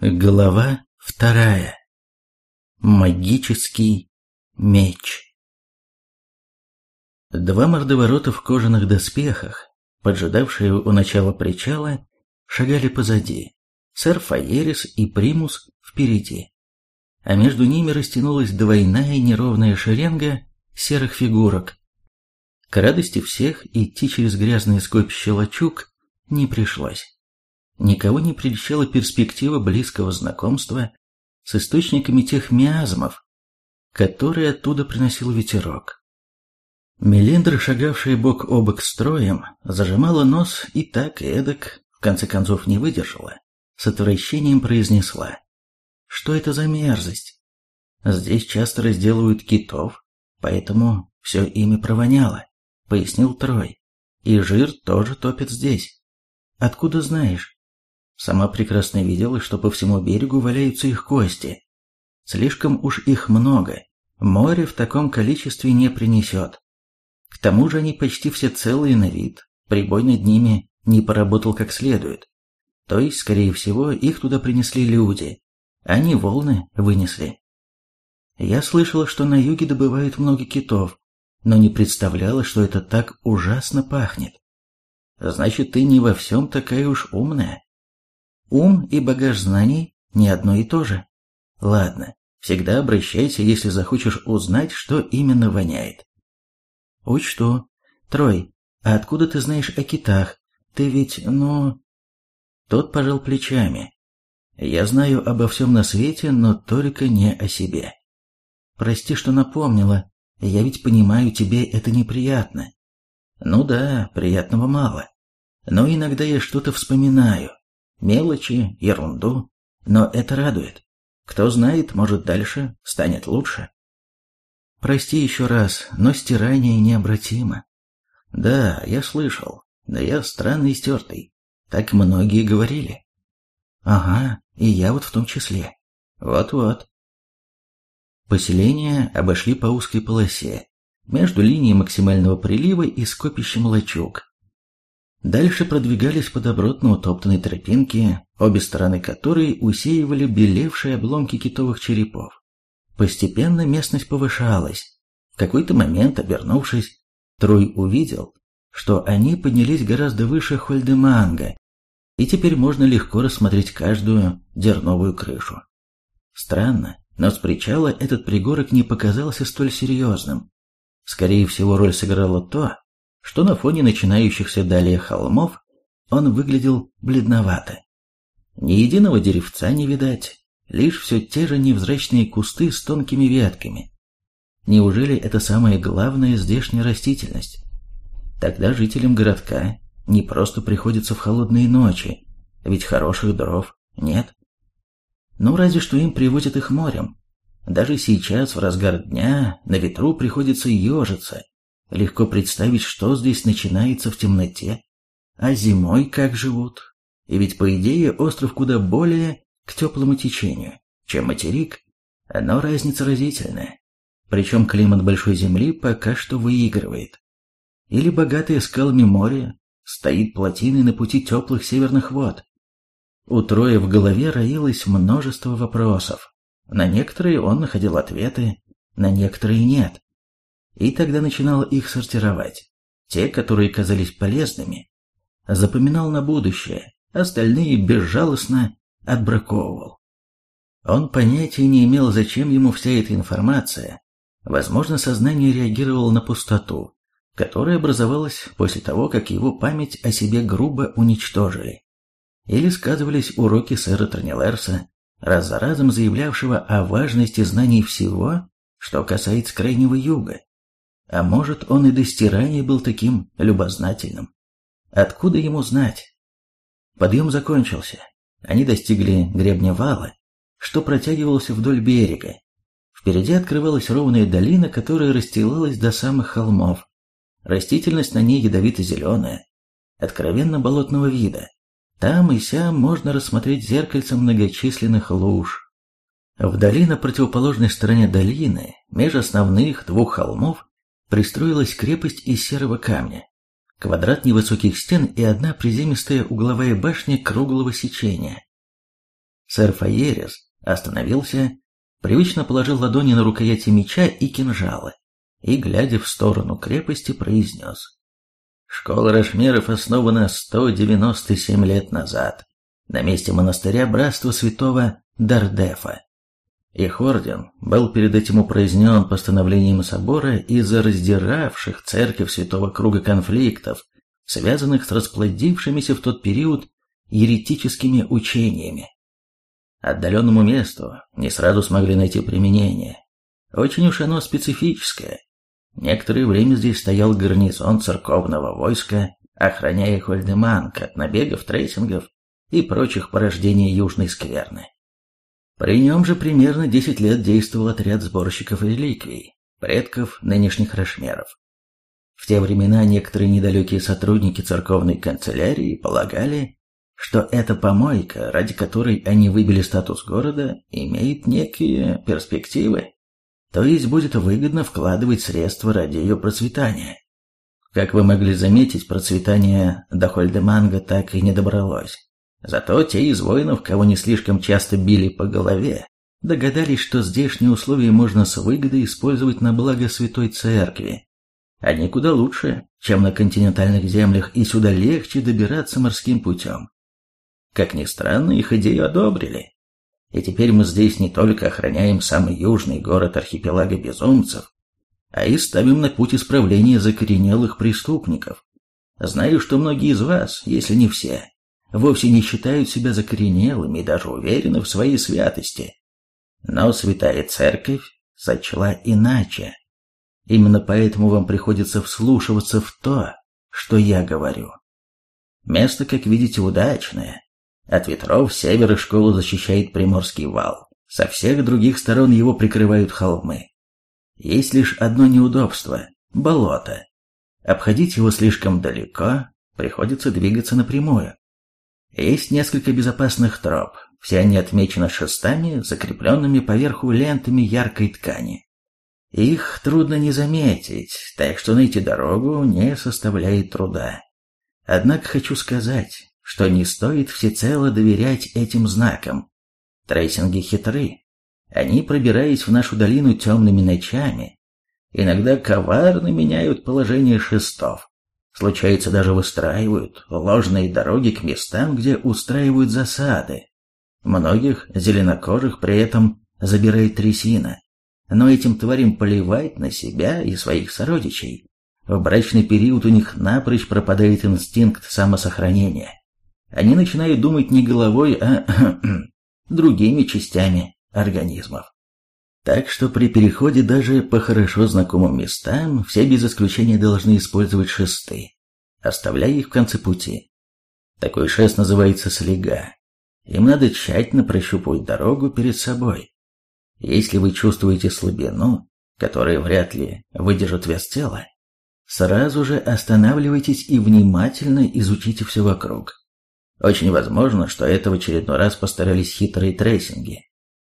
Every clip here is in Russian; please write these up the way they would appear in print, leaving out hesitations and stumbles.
Глава 2. Магический меч. Два мордоворота в кожаных доспехах, поджидавшие у начала причала, шагали позади, сэр Фаерис и Примус впереди, а между ними растянулась двойная неровная шеренга серых фигурок. К радости всех идти через грязное скопище лачуг не пришлось. Никого не прельщала перспектива близкого знакомства с источниками тех миазмов, которые оттуда приносил ветерок. Мелиндра, шагавшая бок о бок строем, зажимала нос и так и эдак, в конце концов не выдержала, с отвращением произнесла: «Что это за мерзость? Здесь часто разделывают китов, поэтому все ими провоняло», — пояснил Трой. «И жир тоже топят здесь. Откуда знаешь?» Сама прекрасно видела, что по всему берегу валяются их кости. Слишком уж их много, море в таком количестве не принесет. К тому же они почти все целые на вид, прибой над ними не поработал как следует. То есть, скорее всего, их туда принесли люди, а не волны вынесли. Я слышала, что на юге добывают много китов, но не представляла, что это так ужасно пахнет. Значит, ты не во всем такая уж умная. Ум и багаж знаний не одно и то же. Ладно, всегда обращайся, если захочешь узнать, что именно воняет. Учту. Трой, а откуда ты знаешь о китах? Ты ведь, Тот пожал плечами. Я знаю обо всем на свете, но только не о себе. Прости, что напомнила. Я ведь понимаю, тебе это неприятно. Ну да, приятного мало. Но иногда я что-то вспоминаю. Мелочи, ерунду, но это радует. Кто знает, может, дальше станет лучше. Прости еще раз, но стирание необратимо. Да, я слышал, но я странный и стертый. Так многие говорили. Ага, и я вот в том числе. Вот-вот. Поселение обошли по узкой полосе, между линией максимального прилива и скопищем лачуг. Дальше продвигались по добротно утоптанной тропинке, обе стороны которой усеивали белевшие обломки китовых черепов. Постепенно местность повышалась. В какой-то момент, обернувшись, Трой увидел, что они поднялись гораздо выше Хольдеманга, и теперь можно легко рассмотреть каждую дерновую крышу. Странно, но с причала этот пригорок не показался столь серьезным. Скорее всего, роль сыграло то, что на фоне начинающихся далее холмов он выглядел бледновато. Ни единого деревца не видать, лишь все те же невзрачные кусты с тонкими ветками. Неужели это самая главная здешняя растительность? Тогда жителям городка не просто приходится в холодные ночи, ведь хороших дров нет. Ну, разве что им привозят их морем. Даже сейчас, в разгар дня, на ветру приходится ежиться. Легко представить, что здесь начинается в темноте. А зимой как живут? И ведь, по идее, остров куда более к теплому течению, чем материк. Но разница разительная. Причем климат Большой Земли пока что выигрывает. Или богатое скалами море стоит плотиной на пути теплых северных вод. У Троя в голове роилось множество вопросов. На некоторые он находил ответы, на некоторые нет. И тогда начинал их сортировать. Те, которые казались полезными, запоминал на будущее, остальные безжалостно отбраковывал. Он понятия не имел, зачем ему вся эта информация. Возможно, сознание реагировало на пустоту, которая образовалась после того, как его память о себе грубо уничтожили. Или сказывались уроки сэра Тронилерса, раз за разом заявлявшего о важности знаний всего, что касается Крайнего Юга. А может, он и до стирания был таким любознательным. Откуда ему знать? Подъем закончился. Они достигли гребня вала, что протягивался вдоль берега. Впереди открывалась ровная долина, которая расстилалась до самых холмов. Растительность на ней ядовито-зеленая, откровенно болотного вида. Там и сям можно рассмотреть зеркальцем многочисленных луж. Вдали, на противоположной стороне долины, меж основных двух холмов, пристроилась крепость из серого камня, квадрат невысоких стен и одна приземистая угловая башня круглого сечения. Сэр Фаерис остановился, привычно положил ладони на рукояти меча и кинжала и, глядя в сторону крепости, произнес: «Школа Рашмеров основана 197 лет назад на месте монастыря Братства Святого Дардефа. Их орден был перед этим упразднен постановлением собора из-за раздиравших церковь Святого Круга конфликтов, связанных с расплодившимися в тот период еретическими учениями. Отдаленному месту не сразу смогли найти применение. Очень уж оно специфическое. Некоторое время здесь стоял гарнизон церковного войска, охраняя Хольдеманг от набегов трейсингов и прочих порождений Южной Скверны. При нем же примерно 10 лет действовал отряд сборщиков реликвий, предков нынешних Рашмеров. В те времена некоторые недалекие сотрудники церковной канцелярии полагали, что эта помойка, ради которой они выбили статус города, имеет некие перспективы, то есть будет выгодно вкладывать средства ради ее процветания. Как вы могли заметить, процветание до Хольдеманга так и не добралось. Зато те из воинов, кого не слишком часто били по голове, догадались, что здешние условия можно с выгодой использовать на благо Святой Церкви. Они куда лучше, чем на континентальных землях, и сюда легче добираться морским путем. Как ни странно, их идею одобрили. И теперь мы здесь не только охраняем самый южный город архипелага безумцев, а и ставим на путь исправления закоренелых преступников. Знаю, что многие из вас, если не все, вовсе не считают себя закоренелыми и даже уверены в своей святости. Но Святая Церковь сочла иначе. Именно поэтому вам приходится вслушиваться в то, что я говорю. Место, как видите, удачное. От ветров с севера школу защищает Приморский вал. Со всех других сторон его прикрывают холмы. Есть лишь одно неудобство – болото. Обходить его слишком далеко, приходится двигаться напрямую. Есть несколько безопасных троп, все они отмечены шестами, закрепленными поверху лентами яркой ткани. Их трудно не заметить, так что найти дорогу не составляет труда. Однако хочу сказать, что не стоит всецело доверять этим знакам. Трейсинги хитры. Они, пробираясь в нашу долину темными ночами, иногда коварно меняют положение шестов. Случается, даже выстраивают ложные дороги к местам, где устраивают засады. Многих зеленокожих при этом забирает трясина. Но этим тварям плевать на себя и своих сородичей. В брачный период у них напрочь пропадает инстинкт самосохранения. Они начинают думать не головой, а другими частями организмов. Так что при переходе даже по хорошо знакомым местам все без исключения должны использовать шесты, оставляя их в конце пути. Такой шест называется слега. Им надо тщательно прощупывать дорогу перед собой. Если вы чувствуете слабину, которая вряд ли выдержит вес тела, сразу же останавливайтесь и внимательно изучите все вокруг. Очень возможно, что это в очередной раз постарались хитрые трейсинги.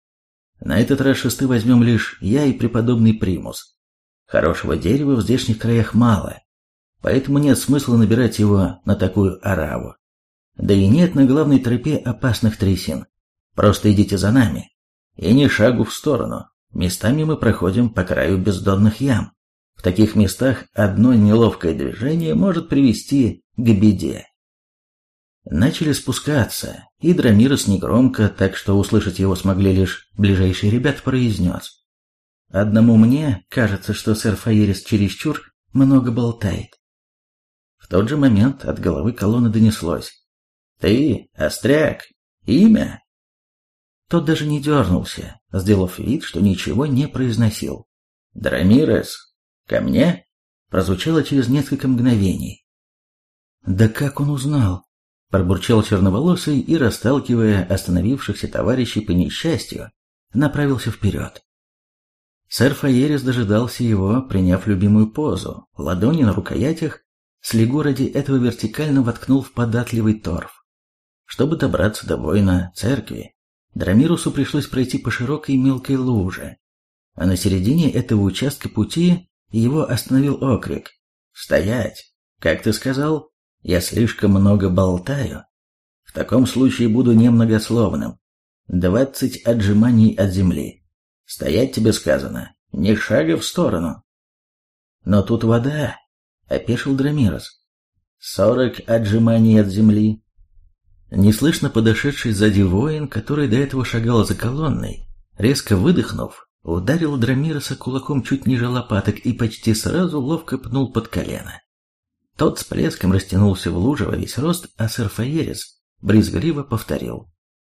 На этот раз шесты возьмем лишь я и преподобный Примус. Хорошего дерева в здешних краях мало, поэтому нет смысла набирать его на такую ораву. Да и нет на главной тропе опасных трясин. Просто идите за нами. И ни шагу в сторону. Местами мы проходим по краю бездонных ям. В таких местах одно неловкое движение может привести к беде. Начали спускаться, и Драмирос негромко, так что услышать его смогли лишь ближайшие ребята, произнес: «Одному мне кажется, что сэр Фаерис чересчур много болтает». В тот же момент от головы колонны донеслось: «Ты, Остряк, имя?» Тот даже не дернулся, сделав вид, что ничего не произносил. «Драмирос, ко мне?» прозвучало через несколько мгновений. «Да как он узнал?» пробурчал черноволосый и, расталкивая остановившихся товарищей по несчастью, направился вперед. Сэр Фаерис дожидался его, приняв любимую позу, ладони на рукоятях, слегу ради этого вертикально воткнул в податливый торф. Чтобы добраться до воина церкви, Драмирусу пришлось пройти по широкой мелкой луже, а на середине этого участка пути его остановил окрик: «Стоять! Как ты сказал? Я слишком много болтаю. В таком случае буду немногословным. 20 отжиманий от земли. Стоять тебе сказано, ни шага в сторону. Но тут вода, опешил Драмирос. 40 отжиманий от земли. Неслышно подошедший сзади воин, который до этого шагал за колонной, резко выдохнув, ударил Драмироса кулаком чуть ниже лопаток и почти сразу ловко пнул под колено. Тот с плеском растянулся в луже во весь рост, а сэр Фаерис брезгливо повторил: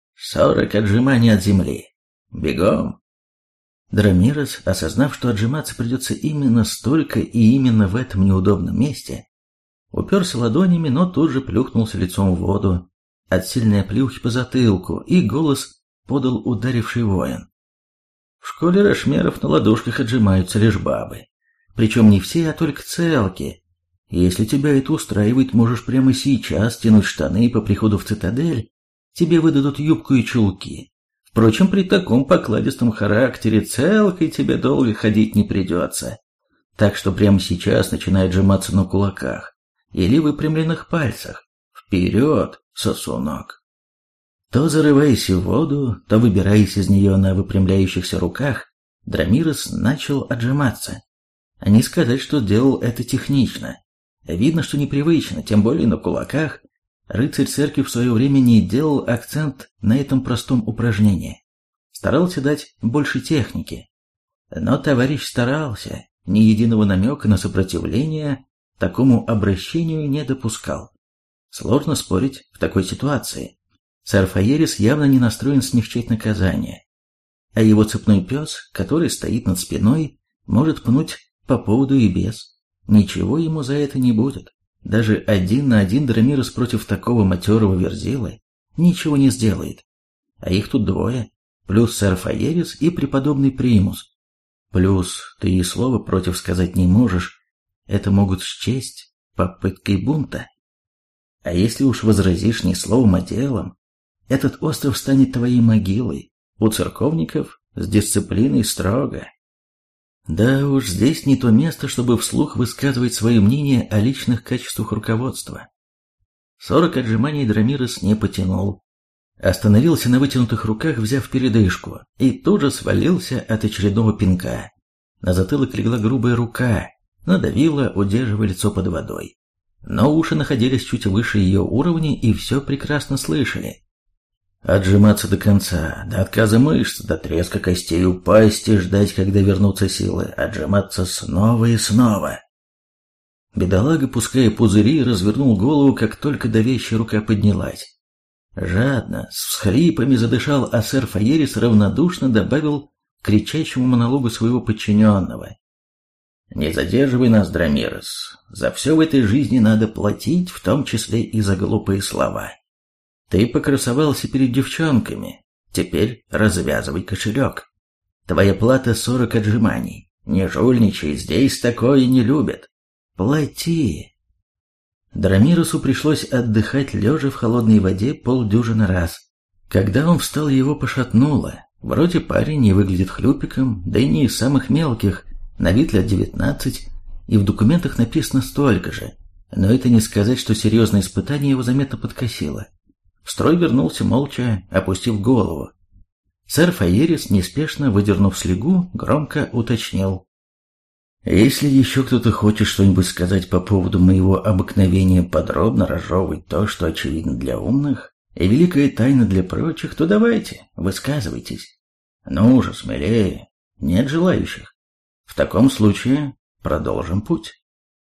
40 отжиманий от земли. Бегом! Драмирос, осознав, что отжиматься придется именно столько и именно в этом неудобном месте, уперся ладонями, но тут же плюхнулся лицом в воду от сильной оплеухи по затылку, и голос подал ударивший воин. В школе рошмеров на ладошках отжимаются лишь бабы. Причем не все, а только целки. Если тебя это устраивает, можешь прямо сейчас тянуть штаны, и по приходу в цитадель тебе выдадут юбку и чулки. Впрочем, при таком покладистом характере целкой тебе долго ходить не придется. Так что прямо сейчас начинай отжиматься на кулаках или выпрямленных пальцах. Вперед, сосунок! То зарываясь в воду, то выбираясь из нее на выпрямляющихся руках, Драмирос начал отжиматься. А не сказать, что делал это технично. Видно, что непривычно, тем более на кулаках. Рыцарь церкви в свое время не делал акцент на этом простом упражнении. Старался дать больше техники. Но товарищ старался, ни единого намека на сопротивление такому обращению не допускал. Сложно спорить в такой ситуации. Сэр Фаерис явно не настроен смягчать наказание. А его цепной пес, который стоит над спиной, может пнуть по поводу и без. Ничего ему за это не будет. Даже 1 на 1 Драмирос против такого матерого верзилы ничего не сделает. А их тут 2, плюс сэр Фаерис и преподобный Примус. Плюс ты и слова против сказать не можешь. Это могут счесть попыткой бунта. А если уж возразишь не словом, а делом, этот остров станет твоей могилой. У церковников с дисциплиной строго. Да уж, здесь не то место, чтобы вслух высказывать свое мнение о личных качествах руководства. 40 отжиманий Драмирос не потянул. Остановился на вытянутых руках, взяв передышку, и тут же свалился от очередного пинка. На затылок легла грубая рука, надавила, удерживая лицо под водой. Но уши находились чуть выше ее уровня и все прекрасно слышали. Отжиматься до конца, до отказа мышц, до треска костей, упасть и ждать, когда вернутся силы, отжиматься снова и снова. Бедолага, пуская пузыри, развернул голову, как только давящая рука поднялась. Жадно, с всхлипами задышал, а сэр Фаерис равнодушно добавил к кричащему монологу своего подчиненного: «Не задерживай нас, Драмирос, за все в этой жизни надо платить, в том числе и за глупые слова. Ты покрасовался перед девчонками, теперь развязывай кошелек. Твоя плата 40 отжиманий, не жульничай, здесь такое не любят. Плати». Драмиросу пришлось отдыхать лежа в холодной воде полдюжины раз. Когда он встал, его пошатнуло. Вроде парень не выглядит хлюпиком, да и не из самых мелких, на вид лет 19, и в документах написано столько же. Но это не сказать, что серьезное испытание его заметно подкосило. В строй вернулся молча, опустив голову. Сэр Фаерис, неспешно выдернув слегу, громко уточнил: «Если еще кто-то хочет что-нибудь сказать по поводу моего обыкновения подробно разжевывать то, что очевидно для умных, и великая тайна для прочих, то давайте, высказывайтесь. Ну уже смелее, нет желающих. В таком случае продолжим путь».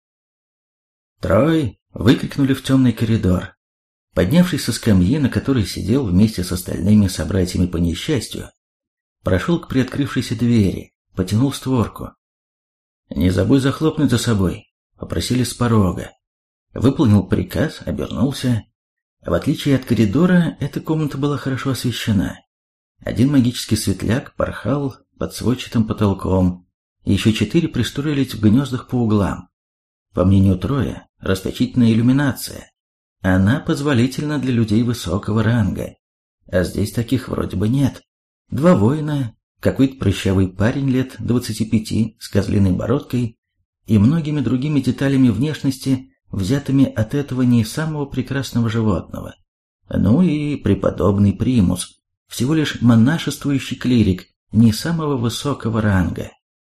«Трой!» — выкрикнули в темный коридор. Поднявшись со скамьи, на которой сидел вместе с остальными собратьями по несчастью, прошел к приоткрывшейся двери, потянул створку. «Не забудь захлопнуть за собой», — попросили с порога. Выполнил приказ, обернулся. В отличие от коридора, эта комната была хорошо освещена. Один магический светляк порхал под сводчатым потолком, и еще 4 пристроились в гнездах по углам. По мнению Троя, расточительная иллюминация. Она позволительна для людей высокого ранга, а здесь таких вроде бы нет. 2 воина, какой-то прыщавый парень лет 25 с козлиной бородкой и многими другими деталями внешности, взятыми от этого не самого прекрасного животного. Ну и преподобный Примус, всего лишь монашествующий клирик не самого высокого ранга.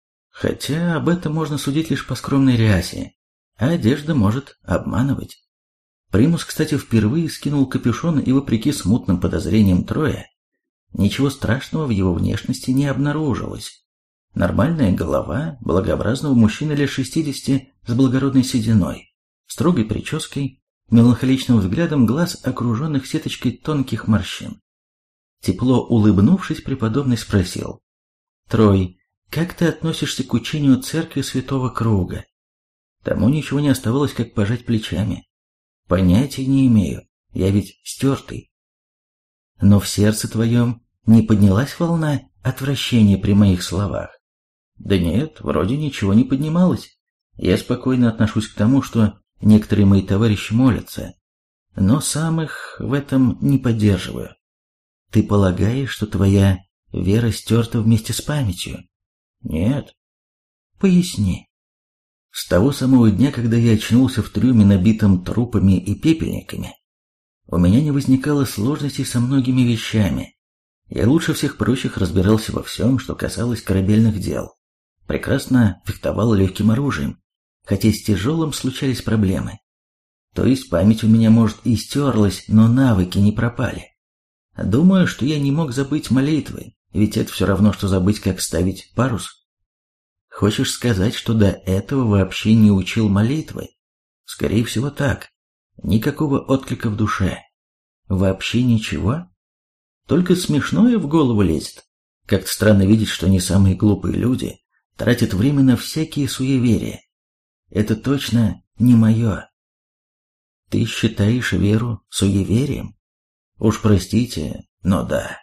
Хотя об этом можно судить лишь по скромной рясе, а одежда может обманывать. Примус, кстати, впервые скинул капюшон, и вопреки смутным подозрениям Троя, ничего страшного в его внешности не обнаружилось. Нормальная голова благообразного мужчины лет 60 с благородной сединой, строгой прической, меланхоличным взглядом глаз, окруженных сеточкой тонких морщин. Тепло улыбнувшись, преподобный спросил: «Трой, как ты относишься к учению церкви Святого Круга?» Тому ничего не оставалось, как пожать плечами. «Понятия не имею, я ведь стертый». «Но в сердце твоем не поднялась волна отвращения при моих словах?» «Да нет, вроде ничего не поднималось. Я спокойно отношусь к тому, что некоторые мои товарищи молятся, но сам их в этом не поддерживаю». «Ты полагаешь, что твоя вера стерта вместе с памятью?» «Нет». «Поясни». С того самого дня, когда я очнулся в трюме, набитом трупами и пепельниками, у меня не возникало сложностей со многими вещами. Я лучше всех прочих разбирался во всем, что касалось корабельных дел. Прекрасно фехтовал легким оружием, хотя с тяжелым случались проблемы. То есть память у меня, может, и стерлась, но навыки не пропали. Думаю, что я не мог забыть молитвы, ведь это все равно, что забыть, как ставить парус. Хочешь сказать, что до этого вообще не учил молитвы? Скорее всего так. Никакого отклика в душе. Вообще ничего? Только смешное в голову лезет. Как-то странно видеть, что не самые глупые люди тратят время на всякие суеверия. Это точно не мое. Ты считаешь веру суеверием? Уж простите, но да.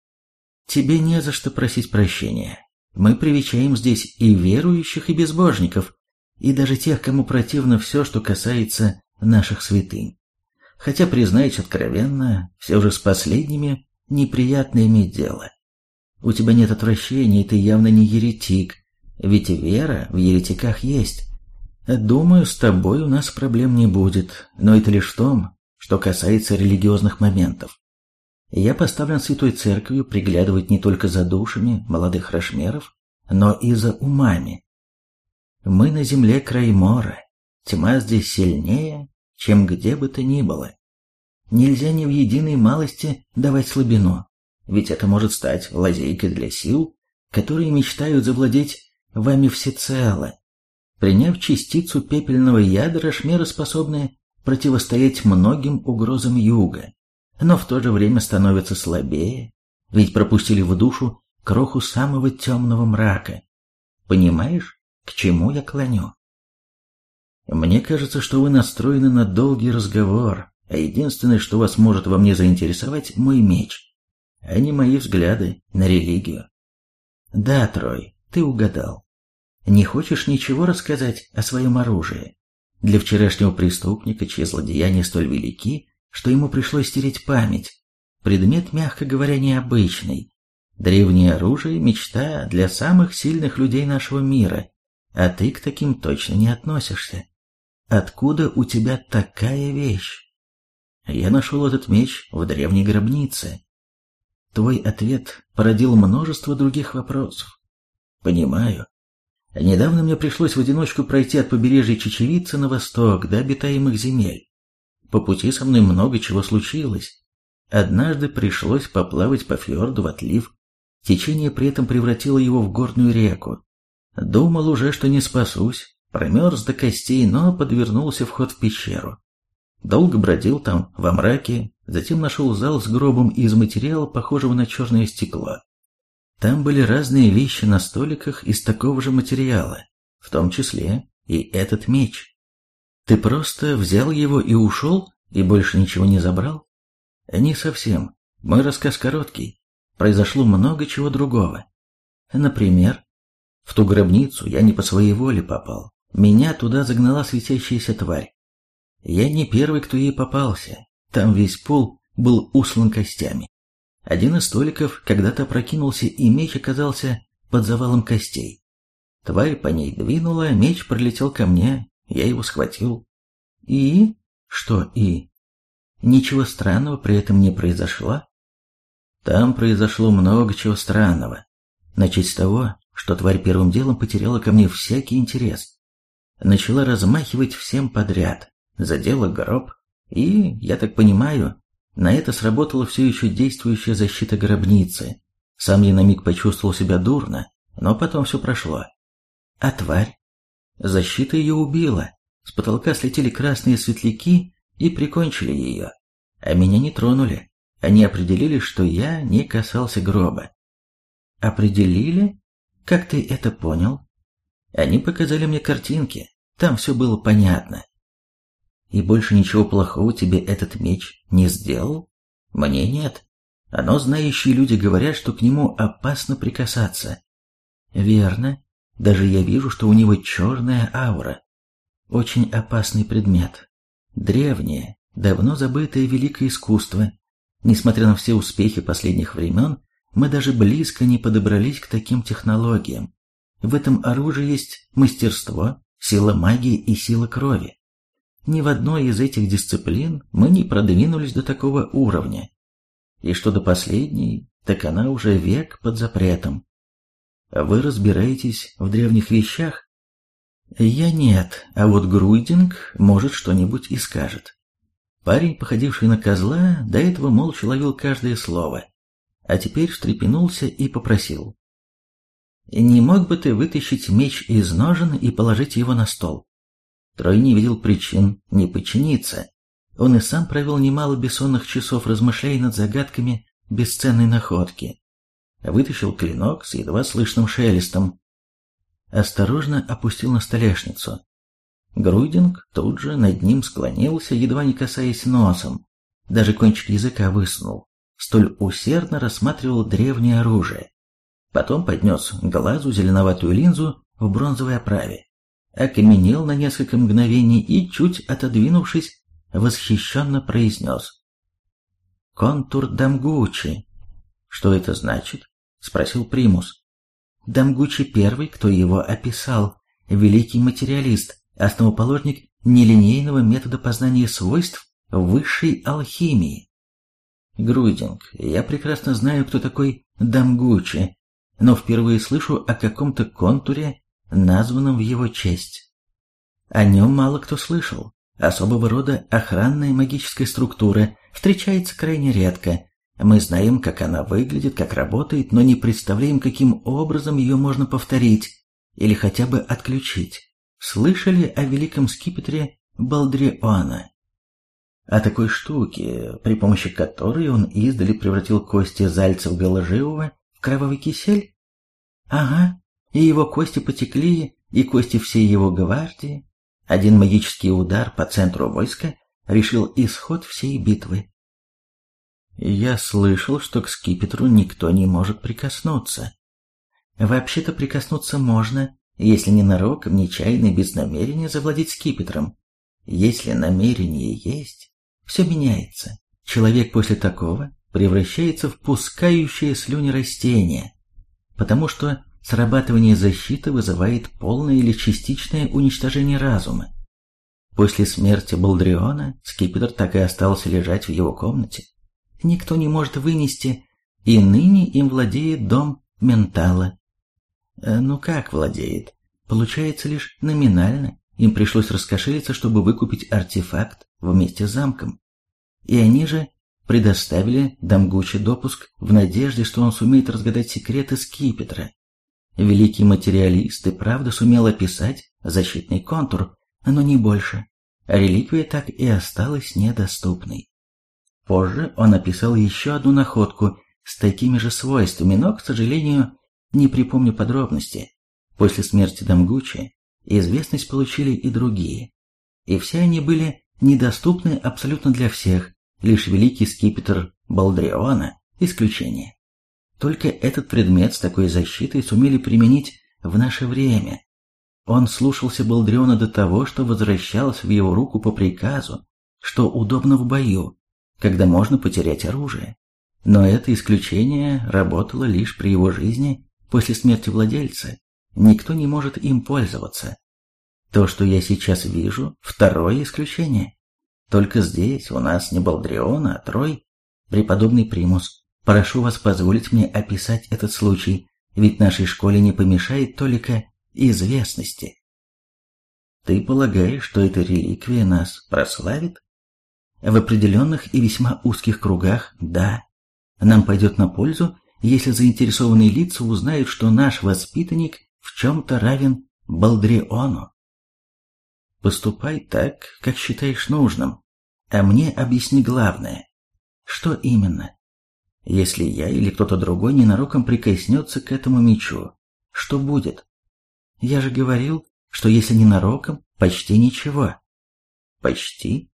Тебе не за что просить прощения. Мы привечаем здесь и верующих, и безбожников, и даже тех, кому противно все, что касается наших святынь. Хотя, признаюсь откровенно, все же с последними неприятно иметь дело. У тебя нет отвращения, и ты явно не еретик, ведь вера в еретиках есть. Думаю, с тобой у нас проблем не будет, но это лишь в том, что касается религиозных моментов. Я поставлен Святой Церковью приглядывать не только за душами молодых рашмеров, но и за умами. Мы на земле край мора, тьма здесь сильнее, чем где бы то ни было. Нельзя ни в единой малости давать слабину, ведь это может стать лазейкой для сил, которые мечтают завладеть вами всецело. Приняв частицу пепельного ядра, рашмеры способны противостоять многим угрозам юга, но в то же время становятся слабее, ведь пропустили в душу кроху самого темного мрака. Понимаешь, к чему я клоню? Мне кажется, что вы настроены на долгий разговор, а единственное, что вас может во мне заинтересовать, мой меч, а не мои взгляды на религию. Да, Трой, ты угадал. Не хочешь ничего рассказать о своем оружии? Для вчерашнего преступника, чьи злодеяния столь велики, что ему пришлось стереть память. Предмет, мягко говоря, необычный. Древнее оружие – мечта для самых сильных людей нашего мира, а ты к таким точно не относишься. Откуда у тебя такая вещь? Я нашел этот меч в древней гробнице. Твой ответ породил множество других вопросов. Понимаю. Недавно мне пришлось в одиночку пройти от побережья Чечевицы на восток до обитаемых земель. По пути со мной много чего случилось. Однажды пришлось поплавать по фьорду в отлив. Течение при этом превратило его в горную реку. Думал уже, что не спасусь, промерз до костей, но подвернулся вход в пещеру. Долго бродил там во мраке, затем нашел зал с гробом из материала, похожего на черное стекло. Там были разные вещи на столиках из такого же материала, в том числе и этот меч. Ты просто взял его и ушел, и больше ничего не забрал? Не совсем. Мой рассказ короткий. Произошло много чего другого. Например, в ту гробницу я не по своей воле попал. Меня туда загнала светящаяся тварь. Я не первый, кто ей попался. Там весь пол был услан костями. Один из столиков когда-то опрокинулся, и меч оказался под завалом костей. Тварь по ней двинула, меч пролетел ко мне, я его схватил. И? Что и? Ничего странного при этом не произошло. Там произошло много чего странного. Начать с того, что тварь первым делом потеряла ко мне всякий интерес. Начала размахивать всем подряд, задела гроб, и, я так понимаю, на это сработала все еще действующая защита гробницы. Сам я на миг почувствовал себя дурно, но потом все прошло. А тварь? Защита ее убила. С потолка слетели красные светляки и прикончили ее. А меня не тронули. Они определили, что я не касался гроба. Определили? Как ты это понял? Они показали мне картинки. Там все было понятно. И больше ничего плохого тебе этот меч не сделал? Мне нет. Но знающие люди говорят, что к нему опасно прикасаться. Верно. Даже я вижу, что у него черная аура. Очень опасный предмет. Древнее, давно забытое великое искусство. Несмотря на все успехи последних времен, мы даже близко не подобрались к таким технологиям. В этом оружии есть мастерство, сила магии и сила крови. Ни в одной из этих дисциплин мы не продвинулись до такого уровня. И что до последней, так она уже век под запретом. Вы разбираетесь в древних вещах? Я нет, а вот Груйдинг может что-нибудь и скажет. Парень, походивший на козла, до этого молча ловил каждое слово, а теперь встрепенулся и попросил. «Не мог бы ты вытащить меч из ножен и положить его на стол?» Трой не видел причин не подчиниться. Он и сам провел немало бессонных часов, размышляя над загадками бесценной находки. Вытащил клинок с едва слышным шелестом. Осторожно опустил на столешницу. Груйдинг тут же над ним склонился, едва не касаясь носом. Даже кончик языка высунул. Столь усердно рассматривал древнее оружие. Потом поднес к глазу зеленоватую линзу в бронзовой оправе. Окаменел на несколько мгновений и, чуть отодвинувшись, восхищенно произнес. «Контур Дамгучи». «Что это значит?» — спросил Примус. Дамгучи первый, кто его описал, великий материалист, основоположник нелинейного метода познания свойств высшей алхимии. Груйдинг, я прекрасно знаю, кто такой Дамгучи, но впервые слышу о каком-то контуре, названном в его честь. О нем мало кто слышал. Особого рода охранная магическая структура встречается крайне редко. Мы знаем, как она выглядит, как работает, но не представляем, каким образом ее можно повторить или хотя бы отключить. Слышали о великом скипетре Балдриона? О такой штуке, при помощи которой он издали превратил кости Зальцев-Голожевого в кровавый кисель? Ага, и его кости потекли, и кости всей его гвардии. Один магический удар по центру войска решил исход всей битвы. Я слышал, что к скипетру никто не может прикоснуться. Вообще-то прикоснуться можно, если ненароком, нечаянно и без намерения завладеть скипетром. Если намерение есть, все меняется. Человек после такого превращается в пускающее слюни растение, потому что срабатывание защиты вызывает полное или частичное уничтожение разума. После смерти Балдриона скипетр так и остался лежать в его комнате. Никто не может вынести, и ныне им владеет дом Ментала. Ну как владеет? Получается лишь номинально. Им пришлось раскошелиться, чтобы выкупить артефакт вместе с замком. И они же предоставили Дамгучи допуск в надежде, что он сумеет разгадать секреты скипетра. Великий материалист и правда сумел описать защитный контур, но не больше. Реликвия так и осталась недоступной. Позже он описал еще одну находку с такими же свойствами, но, к сожалению, не припомню подробности. После смерти Дамгучи известность получили и другие. И все они были недоступны абсолютно для всех, лишь великий скипетр Балдриона – исключение. Только этот предмет с такой защитой сумели применить в наше время. Он слушался Балдриона до того, что возвращался в его руку по приказу, что удобно в бою, когда можно потерять оружие. Но это исключение работало лишь при его жизни, после смерти владельца. Никто не может им пользоваться. То, что я сейчас вижу, второе исключение. Только здесь у нас не Балдрион, а Трой, преподобный Примус. Прошу вас позволить мне описать этот случай, ведь нашей школе не помешает только известности. Ты полагаешь, что эта реликвия нас прославит? В определенных и весьма узких кругах, да. Нам пойдет на пользу, если заинтересованные лица узнают, что наш воспитанник в чем-то равен Балдриону. Поступай так, как считаешь нужным, а мне объясни главное. Что именно? Если я или кто-то другой ненароком прикоснется к этому мечу, что будет? Я же говорил, что если ненароком, почти ничего. Почти?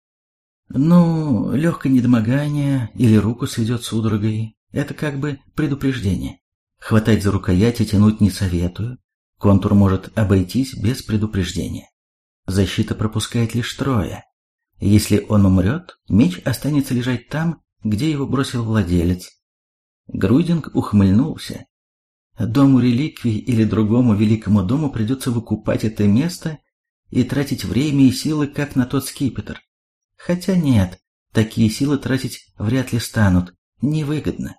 Ну, легкое недомогание или руку сведет судорогой. Это как бы предупреждение. Хватать за рукоять и тянуть не советую. Контур может обойтись без предупреждения. Защита пропускает лишь трое. Если он умрет, меч останется лежать там, где его бросил владелец. Груйдинг ухмыльнулся. Дому реликвий или другому великому дому придется выкупать это место и тратить время и силы, как на тот скипетр. Хотя нет, такие силы тратить вряд ли станут, невыгодно.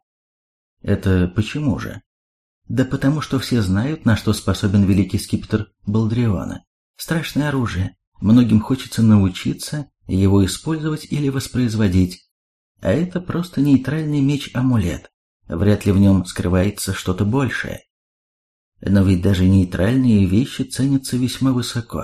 Это почему же? Да потому что все знают, на что способен великий скипетр Балдриона. Страшное оружие, многим хочется научиться его использовать или воспроизводить. А это просто нейтральный меч-амулет, вряд ли в нем скрывается что-то большее. Но ведь даже нейтральные вещи ценятся весьма высоко.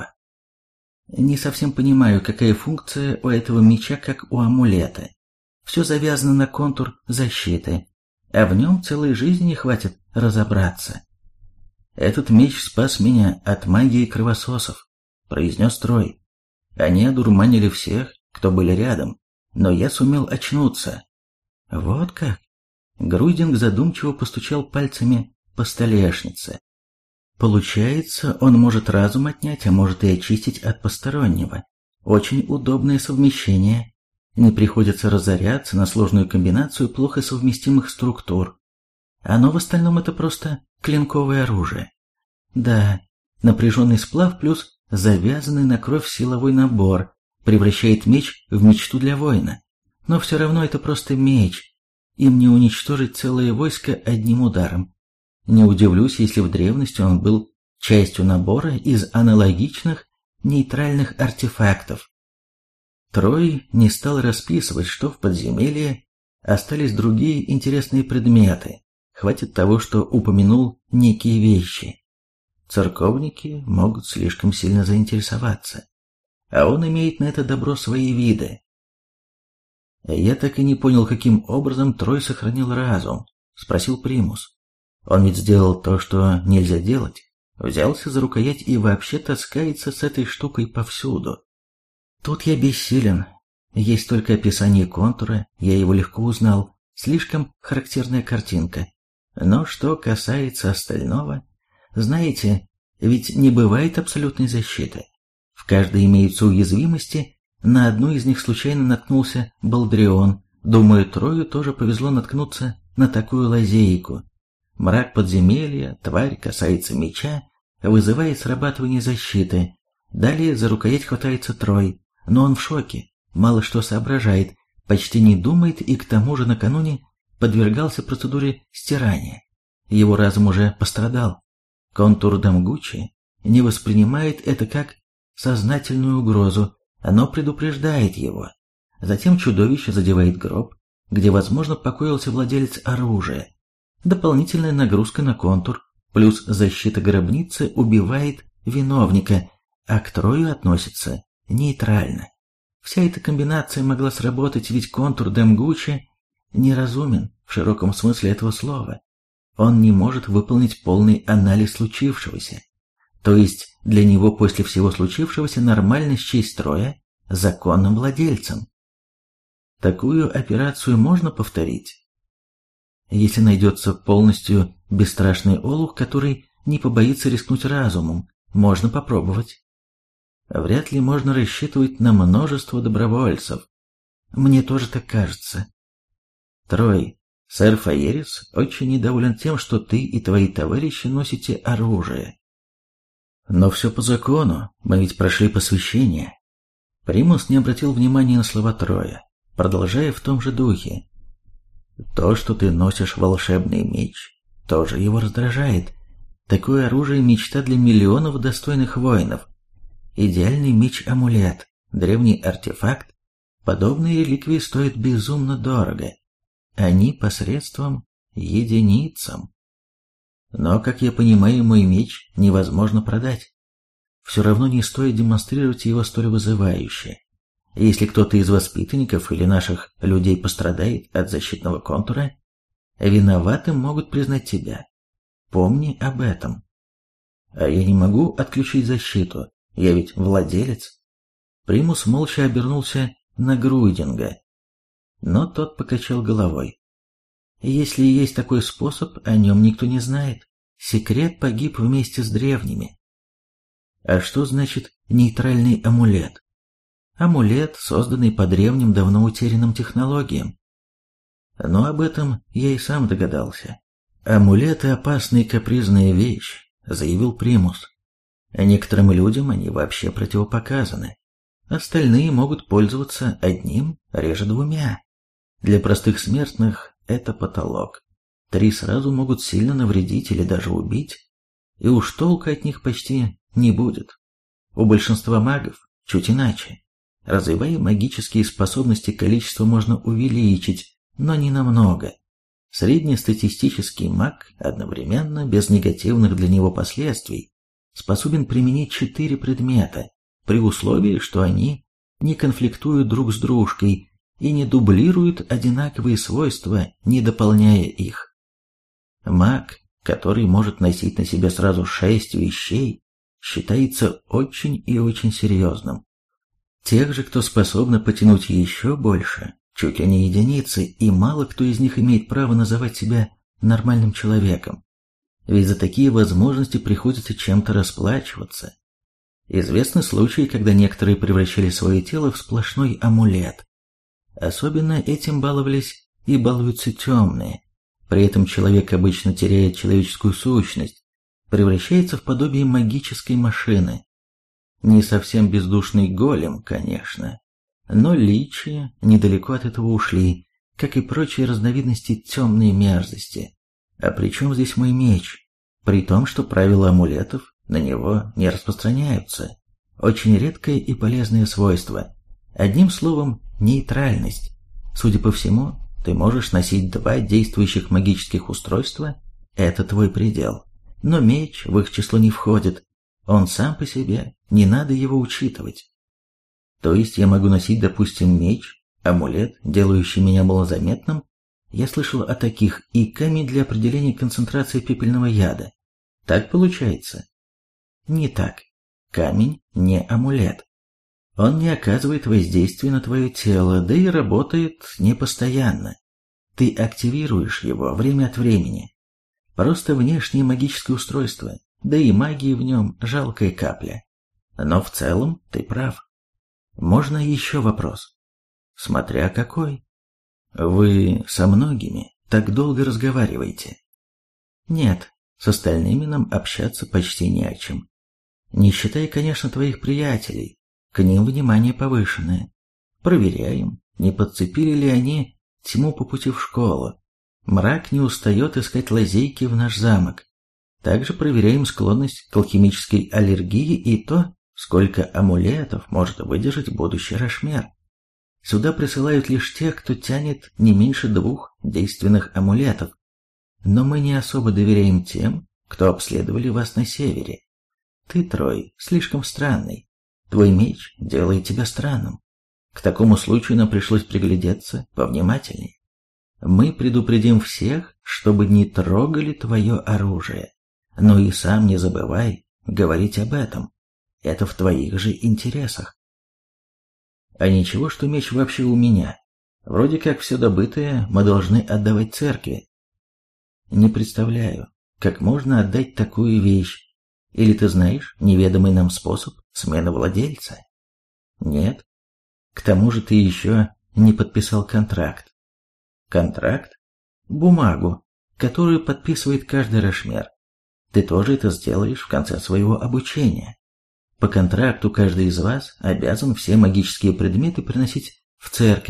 Не совсем понимаю, какая функция у этого меча, как у амулета. Все завязано на контур защиты, а в нем целой жизни не хватит разобраться. Этот меч спас меня от магии кровососов, произнес Трой. Они одурманили всех, кто были рядом, но я сумел очнуться. Вот как? Груйдинг задумчиво постучал пальцами по столешнице. Получается, он может разум отнять, а может и очистить от постороннего. Очень удобное совмещение. Не приходится разоряться на сложную комбинацию плохо совместимых структур. Оно в остальном это просто клинковое оружие. Да, напряженный сплав плюс завязанный на кровь силовой набор превращает меч в мечту для воина. Но все равно это просто меч. Им не уничтожить целое войско одним ударом. Не удивлюсь, если в древности он был частью набора из аналогичных нейтральных артефактов. Трой не стал расписывать, что в подземелье остались другие интересные предметы. Хватит того, что упомянул некие вещи. Церковники могут слишком сильно заинтересоваться, а он имеет на это добро свои виды. Я так и не понял, каким образом Трой сохранил разум, спросил Примус. Он ведь сделал то, что нельзя делать. Взялся за рукоять и вообще таскается с этой штукой повсюду. Тут я бессилен. Есть только описание контура, я его легко узнал. Слишком характерная картинка. Но что касается остального, знаете, ведь не бывает абсолютной защиты. В каждой имеются уязвимости, на одну из них случайно наткнулся Балдрион. Думаю, Трою тоже повезло наткнуться на такую лазейку. Мрак подземелья, тварь касается меча, вызывает срабатывание защиты. Далее за рукоять хватается Трой, но он в шоке, мало что соображает, почти не думает и к тому же накануне подвергался процедуре стирания. Его разум уже пострадал. Контур Дамгучи не воспринимает это как сознательную угрозу, оно предупреждает его. Затем чудовище задевает гроб, где, возможно, покоился владелец оружия. Дополнительная нагрузка на контур, плюс защита гробницы убивает виновника, а к Трою относится нейтрально. Вся эта комбинация могла сработать, ведь контур Дамгучи неразумен в широком смысле этого слова. Он не может выполнить полный анализ случившегося. То есть для него после всего случившегося нормально счесть Троя законным владельцем. Такую операцию можно повторить? Если найдется полностью бесстрашный олух, который не побоится рискнуть разумом, можно попробовать. Вряд ли можно рассчитывать на множество добровольцев. Мне тоже так кажется. Трой, сэр Фаерис очень недоволен тем, что ты и твои товарищи носите оружие. Но все по закону, мы ведь прошли посвящение. Примус не обратил внимания на слова Троя, продолжая в том же духе. То, что ты носишь волшебный меч, тоже его раздражает. Такое оружие – мечта для миллионов достойных воинов. Идеальный меч-амулет, древний артефакт. Подобные реликвии стоят безумно дорого. Они посредством единицам. Но, как я понимаю, мой меч невозможно продать. Все равно не стоит демонстрировать его столь вызывающе. Если кто-то из воспитанников или наших людей пострадает от защитного контура, виноватым могут признать тебя. Помни об этом. А я не могу отключить защиту, я ведь владелец. Примус молча обернулся на Груйдинга, но тот покачал головой. Если есть такой способ, о нем никто не знает. Секрет погиб вместе с древними. А что значит нейтральный амулет? Амулет, созданный по древним, давно утерянным технологиям. Но об этом я и сам догадался. Амулеты — опасная и капризная вещь, заявил Примус. Некоторым людям они вообще противопоказаны. Остальные могут пользоваться одним, реже двумя. Для простых смертных это потолок. 3 сразу могут сильно навредить или даже убить, и уж толка от них почти не будет. У большинства магов чуть иначе. Развивая магические способности, количество можно увеличить, но не намного. Среднестатистический маг одновременно, без негативных для него последствий, способен применить 4 предмета, при условии, что они не конфликтуют друг с дружкой и не дублируют одинаковые свойства, не дополняя их. Маг, который может носить на себе сразу 6 вещей, считается очень и очень серьезным. Тех же, кто способен потянуть еще больше, чуть ли не единицы, и мало кто из них имеет право называть себя нормальным человеком. Ведь за такие возможности приходится чем-то расплачиваться. Известны случаи, когда некоторые превращали свое тело в сплошной амулет. Особенно этим баловались и балуются темные. При этом человек обычно теряет человеческую сущность, превращается в подобие магической машины. Не совсем бездушный голем, конечно, но личи недалеко от этого ушли, как и прочие разновидности темной мерзости. А при чем здесь мой меч? При том, что правила амулетов на него не распространяются. Очень редкое и полезное свойство. Одним словом, нейтральность. Судя по всему, ты можешь носить 2 действующих магических устройства, это твой предел. Но меч в их число не входит, он сам по себе, не надо его учитывать. То есть я могу носить, допустим, меч, амулет, делающий меня малозаметным, я слышал о таких, и камень для определения концентрации пепельного яда. Так получается? Не так. Камень не амулет. Он не оказывает воздействия на твое тело, да и работает не постоянно. Ты активируешь его время от времени. Просто внешнее магическое устройство, да и магии в нем жалкая капля. Но в целом ты прав. Можно еще вопрос? Смотря какой. Вы со многими так долго разговариваете? Нет, с остальными нам общаться почти не о чем. Не считая, конечно, твоих приятелей, к ним внимание повышенное. Проверяем, не подцепили ли они тьму по пути в школу. Мрак не устает искать лазейки в наш замок. Также проверяем склонность к алхимической аллергии и то, сколько амулетов может выдержать будущий Рашмер. Сюда присылают лишь тех, кто тянет не меньше 2 действенных амулетов. Но мы не особо доверяем тем, кто обследовали вас на севере. Ты, Трой, слишком странный. Твой меч делает тебя странным. К такому случаю нам пришлось приглядеться повнимательней. Мы предупредим всех, чтобы не трогали твое оружие. Но и сам не забывай говорить об этом. Это в твоих же интересах. А ничего, что меч вообще у меня. Вроде как все добытое мы должны отдавать церкви. Не представляю, как можно отдать такую вещь. Или ты знаешь неведомый нам способ смены владельца? Нет. К тому же ты еще не подписал контракт. Контракт? Бумагу, которую подписывает каждый Рашмер. Ты тоже это сделаешь в конце своего обучения. По контракту каждый из вас обязан все магические предметы приносить в церковь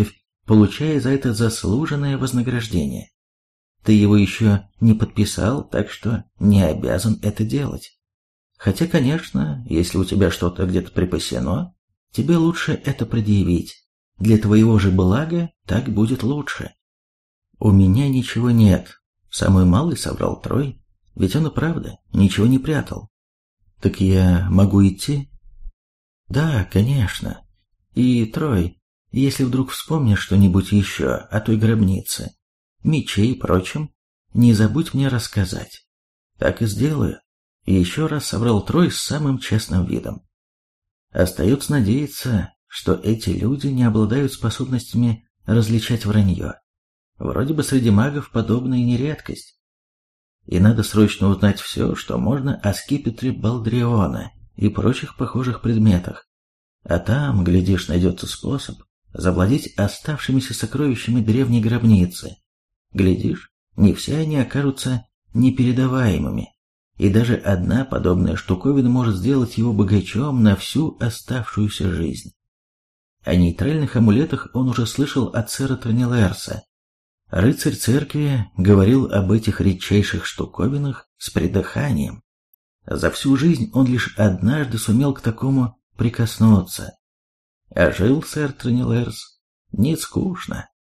получая за это заслуженное вознаграждение. Ты его еще не подписал, так что не обязан это делать. Хотя, конечно, если у тебя что-то где-то припасено, тебе лучше это предъявить. Для твоего же блага так будет лучше. У меня ничего нет. Самый малый соврал Трой, ведь он и правда ничего не прятал. Так я могу идти? Да, конечно. И, Трой, если вдруг вспомнишь что-нибудь еще о той гробнице, мече и прочем, не забудь мне рассказать. Так и сделаю. Еще раз соврал Трой с самым честным видом. Остается надеяться, что эти люди не обладают способностями различать вранье. Вроде бы среди магов подобная не редкость. И надо срочно узнать все, что можно о скипетре Балдриона и прочих похожих предметах. А там, глядишь, найдется способ завладеть оставшимися сокровищами древней гробницы. Глядишь, не все они окажутся непередаваемыми, и даже одна подобная штуковина может сделать его богачом на всю оставшуюся жизнь. О нейтральных амулетах он уже слышал от сэра Тронилерса. Рыцарь церкви говорил об этих редчайших штуковинах с придыханием. За всю жизнь он лишь однажды сумел к такому прикоснуться. А жил сэр Тронилерс не скучно.